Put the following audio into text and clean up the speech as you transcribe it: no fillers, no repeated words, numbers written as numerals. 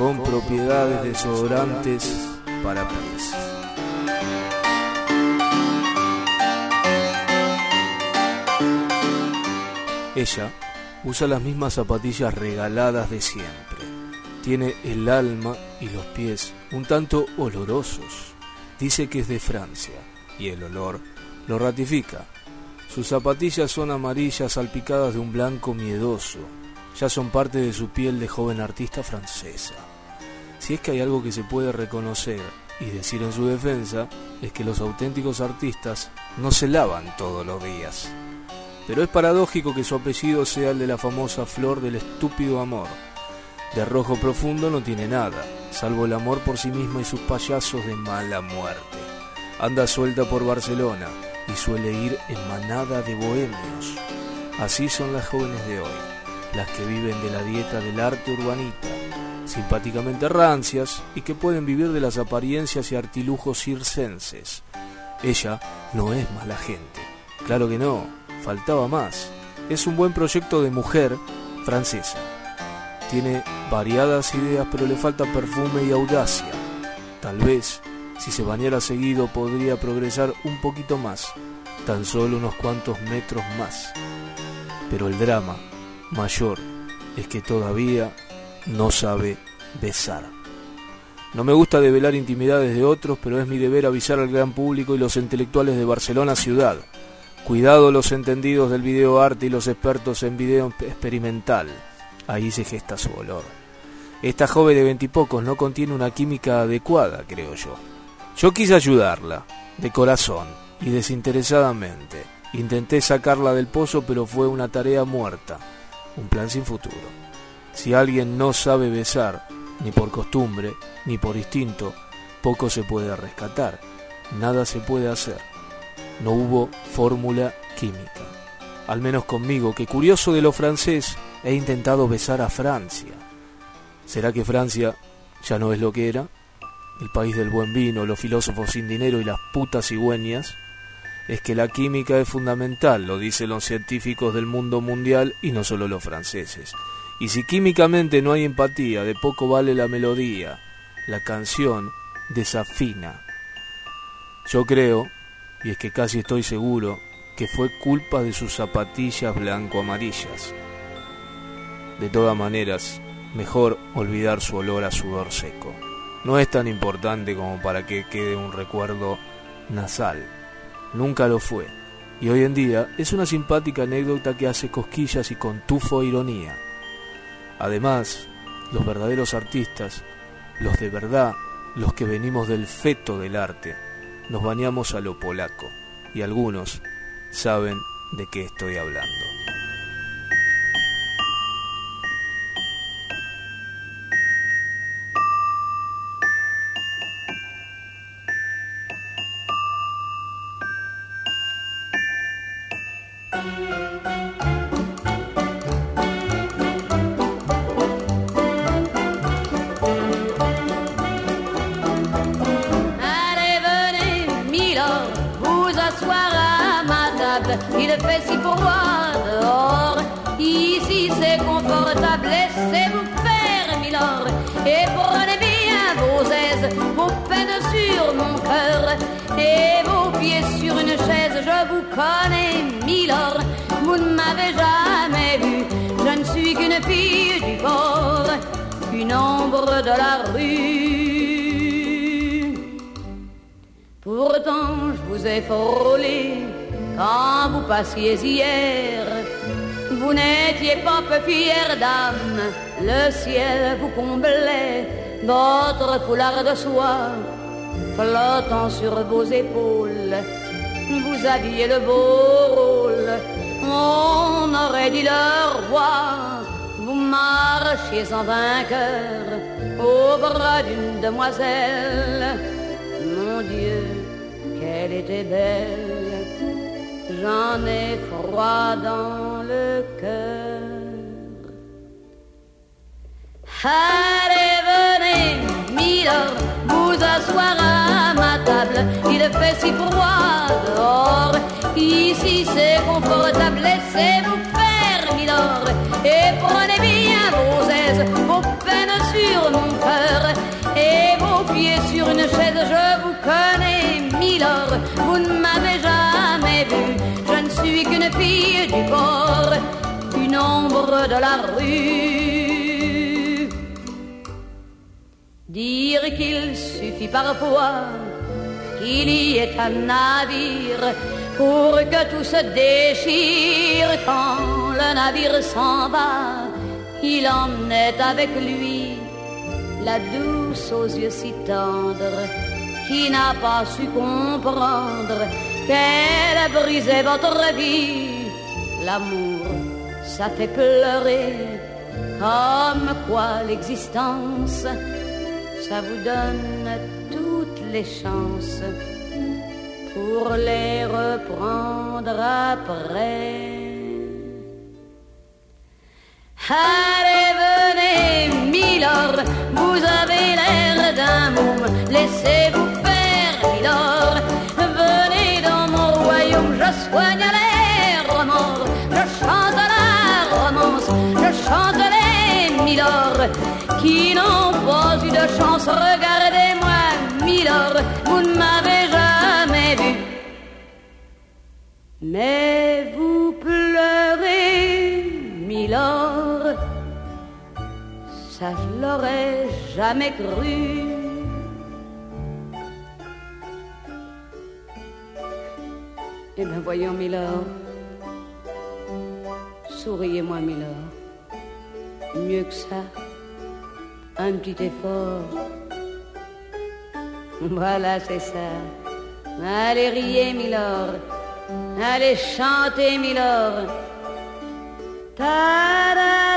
con propiedades desodorantes para pies. Ella usa las mismas zapatillas regaladas de siempre. Tiene el alma y los pies un tanto olorosos. Dice que es de Francia y el olor lo ratifica. Sus zapatillas son amarillas salpicadas de un blanco miedoso. Ya son parte de su piel de joven artista francesa. Si es que hay algo que se puede reconocer y decir en su defensa, es que los auténticos artistas no se lavan todos los días. Pero es paradójico que su apellido sea el de la famosa flor del estúpido amor. De rojo profundo no tiene nada, salvo el amor por sí misma y sus payasos de mala muerte. Anda suelta por Barcelona y suele ir en manada de bohemios. Así son las jóvenes de hoy, las que viven de la dieta del arte urbanita, simpáticamente rancias y que pueden vivir de las apariencias y artilujos circenses. Ella no es mala gente, claro que no, faltaba más. Es un buen proyecto de mujer francesa. Tiene variadas ideas, pero le falta perfume y audacia. Tal vez, si se bañara seguido, podría progresar un poquito más, tan solo unos cuantos metros más. Pero el drama mayor es que todavía no sabe besar. No me gusta develar intimidades de otros, pero es mi deber avisar al gran público y los intelectuales de Barcelona ciudad. Cuidado los entendidos del videoarte y los expertos en video experimental. Ahí se gesta su olor. Esta joven de 20 y pocos no contiene una química adecuada, creo yo. Yo quise ayudarla, de corazón y desinteresadamente. Intenté sacarla del pozo, pero fue una tarea muerta, un plan sin futuro. Si alguien no sabe besar, ni por costumbre, ni por instinto, poco se puede rescatar, nada se puede hacer. No hubo fórmula química. Al menos conmigo, que curioso de lo francés, he intentado besar a Francia. ¿Será que Francia ya no es lo que era? El país del buen vino, los filósofos sin dinero y las putas cigüeñas. Es que la química es fundamental, lo dicen los científicos del mundo mundial y no solo los franceses. Y si químicamente no hay empatía, de poco vale la melodía. La canción desafina. Yo creo, y es que casi estoy seguro, que fue culpa de sus zapatillas blanco-amarillas. De todas maneras, mejor olvidar su olor a sudor seco. No es tan importante como para que quede un recuerdo nasal. Nunca lo fue. Y hoy en día es una simpática anécdota que hace cosquillas y con tufo e ironía. Además, los verdaderos artistas, los de verdad, los que venimos del feto del arte, nos bañamos a lo polaco. Y algunos saben de qué estoy hablando. Il fait si froid dehors, ici c'est confortable, laissez-vous faire, milord, et prenez bien vos aises, vos peines sur mon cœur, et vos pieds sur une chaise, je vous connais, milord, vous ne m'avez jamais vu, je ne suis qu'une fille du port, une ombre de la rue. Pourtant je vous ai frôlé quand vous passiez hier, vous n'étiez pas peu fière d'âme, le ciel vous comblait, votre foulard de soie flottant sur vos épaules, vous aviez le beau rôle, on aurait dit le roi, vous marchiez en vainqueur au bras d'une demoiselle, mon Dieu, qu'elle était belle. J'en ai froid dans le cœur. Allez, venez, milord, vous asseoir à ma table. Il fait si froid dehors, ici c'est confortable. Laissez-vous faire, milord, et prenez bien vos aises, vos peines sur mon cœur. de la rue. Dire qu'il suffit parfois qu'il y ait un navire pour que tout se déchire. Quand le navire s'en va, il emmenait avec lui la douce aux yeux si tendres qui n'a pas su comprendre qu'elle brisait votre vie. L'amour, ça fait pleurer, comme quoi l'existence, ça vous donne toutes les chances pour les reprendre après. Allez, venez, Milord, vous avez l'air d'un môme, laissez-vous faire, Milord. Venez dans mon royaume, je soigne les remords, je chante la romance, je chante les Milord qui n'ont pas eu de chance. Regardez-moi, Milord, vous ne m'avez jamais vu, mais vous pleurez, Milord, ça je l'aurais jamais cru. Eh bien voyons, Milord, souriez-moi, Milord, mieux que ça, un petit effort. Voilà, c'est ça. Allez, riez, Milord, allez, chantez, Milord. Ta-da!